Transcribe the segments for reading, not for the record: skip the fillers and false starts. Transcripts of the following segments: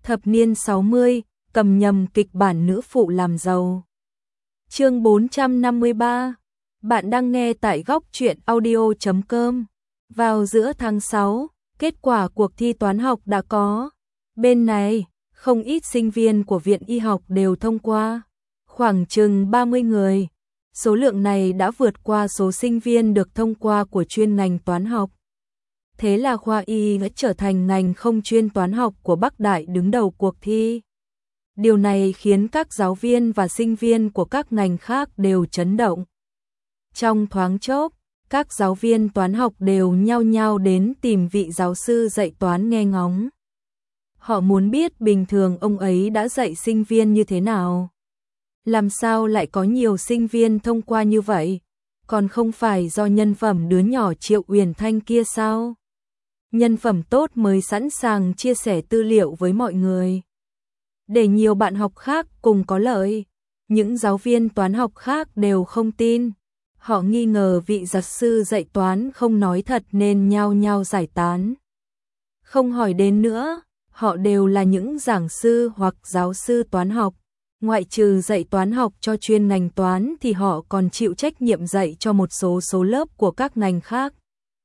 Thập niên 60, cầm nhầm kịch bản nữ phụ làm giàu. Chương 453. Bạn đang nghe tại góc truyện audio.com. Vào giữa tháng 6, kết quả cuộc thi toán học đã có. Bên này, không ít sinh viên của Viện Y học đều thông qua, khoảng chừng 30 người. Số lượng này đã vượt qua số sinh viên được thông qua của chuyên ngành toán học. Thế là khoa Y đã trở thành ngành không chuyên toán học của Bắc Đại đứng đầu cuộc thi. Điều này khiến các giáo viên và sinh viên của các ngành khác đều chấn động. Trong thoáng chốc, các giáo viên toán học đều nhao nhao đến tìm vị giáo sư dạy toán nghe ngóng. Họ muốn biết bình thường ông ấy đã dạy sinh viên như thế nào. Làm sao lại có nhiều sinh viên thông qua như vậy? Còn không phải do nhân phẩm đứa nhỏ Triệu Uyển Thanh kia sao? Nhân phẩm tốt mới sẵn sàng chia sẻ tư liệu với mọi người, để nhiều bạn học khác cùng có lợi. Những giáo viên toán học khác đều không tin. Họ nghi ngờ vị giáo sư dạy toán không nói thật nên nhao nhao giải tán. Không hỏi đến nữa, họ đều là những giảng sư hoặc giáo sư toán học. Ngoại trừ dạy toán học cho chuyên ngành toán thì họ còn chịu trách nhiệm dạy cho một số lớp của các ngành khác.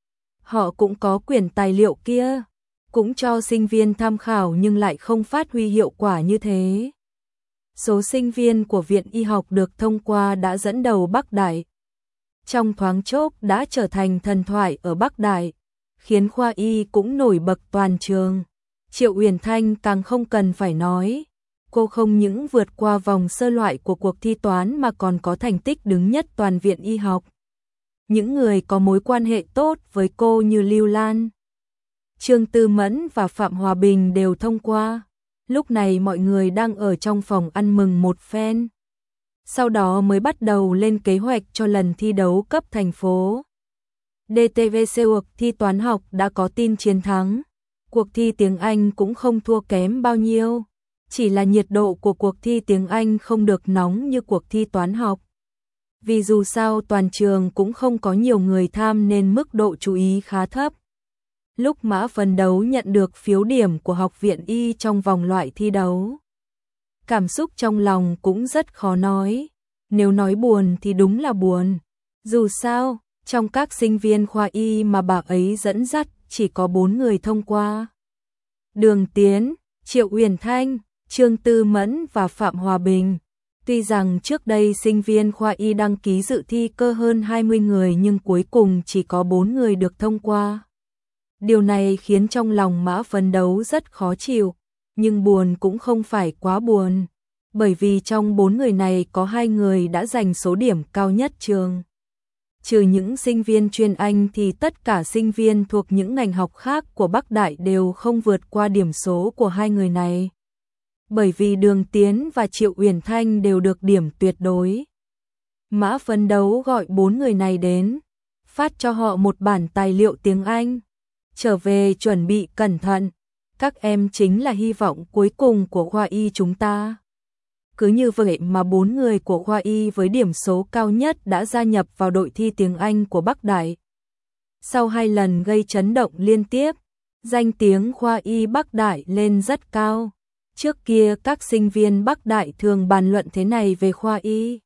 Họ cũng có quyển tài liệu kia, cũng cho sinh viên tham khảo nhưng lại không phát huy hiệu quả như thế. Số sinh viên của Viện Y học được thông qua đã dẫn đầu Bắc Đại. Trong thoáng chốc đã trở thành thần thoại ở Bắc Đại, khiến khoa Y cũng nổi bật toàn trường. Triệu Uyển Thanh càng không cần phải nói. Cô không những vượt qua vòng sơ loại của cuộc thi toán mà còn có thành tích đứng nhất toàn Viện Y học. Những người có mối quan hệ tốt với cô như Lưu Lan, Trương Tư Mẫn và Phạm Hòa Bình đều thông qua. Lúc này mọi người đang ở trong phòng ăn mừng một phen. Sau đó mới bắt đầu lên kế hoạch cho lần thi đấu cấp thành phố. DTVC cuộc thi toán học đã có tin chiến thắng. Cuộc thi tiếng Anh cũng không thua kém bao nhiêu. Chỉ là nhiệt độ của cuộc thi tiếng Anh không được nóng như cuộc thi toán học. Vì dù sao toàn trường cũng không có nhiều người tham nên mức độ chú ý khá thấp. Lúc Mã phấn đấu nhận được phiếu điểm của Học viện Y trong vòng loại thi đấu, cảm xúc trong lòng cũng rất khó nói. Nếu nói buồn thì đúng là buồn. Dù sao, trong các sinh viên khoa Y mà bà ấy dẫn dắt chỉ có 4 người thông qua. Đường Tiến, Triệu Uyển Thanh, Trương Tư Mẫn và Phạm Hòa Bình. Tuy rằng trước đây sinh viên khoa Y đăng ký dự thi cơ hơn 20 người nhưng cuối cùng chỉ có 4 người được thông qua. Điều này khiến trong lòng Mã phấn đấu rất khó chịu, nhưng buồn cũng không phải quá buồn, bởi vì trong 4 người này có 2 người đã giành số điểm cao nhất trường. Trừ những sinh viên chuyên Anh thì tất cả sinh viên thuộc những ngành học khác của Bắc Đại đều không vượt qua điểm số của 2 người này. Bởi vì Đường Tiến và Triệu Uyển Thanh đều được điểm tuyệt đối. Mã phấn đấu gọi 4 người này đến, phát cho họ một bản tài liệu tiếng Anh. Trở về chuẩn bị cẩn thận, các em chính là hy vọng cuối cùng của khoa Y chúng ta. Cứ như vậy mà 4 người của khoa Y với điểm số cao nhất đã gia nhập vào đội thi tiếng Anh của Bắc Đại. Sau 2 lần gây chấn động liên tiếp, danh tiếng khoa Y Bắc Đại lên rất cao. Trước kia các sinh viên Bắc Đại thường bàn luận thế này về khoa Y.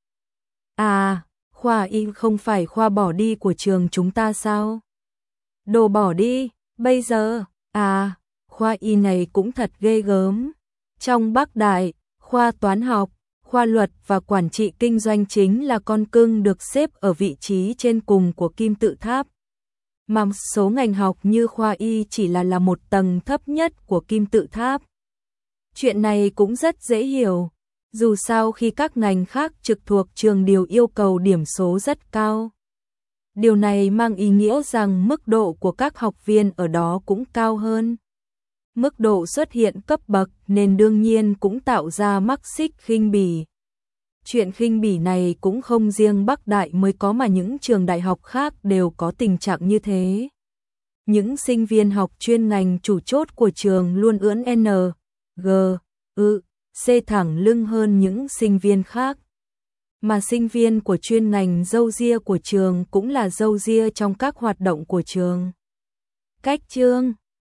À, khoa Y không phải khoa bỏ đi của trường chúng ta sao? Đồ bỏ đi, bây giờ, à, khoa Y này cũng thật ghê gớm. Trong Bắc Đại, khoa toán học, khoa luật và quản trị kinh doanh chính là con cưng được xếp ở vị trí trên cùng của kim tự tháp. Mà số ngành học như khoa Y chỉ là một tầng thấp nhất của kim tự tháp. Chuyện này cũng rất dễ hiểu. Dù sao khi các ngành khác trực thuộc trường đều yêu cầu điểm số rất cao. Điều này mang ý nghĩa rằng mức độ của các học viên ở đó cũng cao hơn. Mức độ xuất hiện cấp bậc nên đương nhiên cũng tạo ra mắc xích khinh bỉ. Chuyện khinh bỉ này cũng không riêng Bắc Đại mới có mà những trường đại học khác đều có tình trạng như thế. Những sinh viên học chuyên ngành chủ chốt của trường luôn ưỡn N, G, C thẳng lưng hơn những sinh viên khác. Mà sinh viên của chuyên ngành râu ria của trường cũng là râu ria trong các hoạt động của trường. Cách chương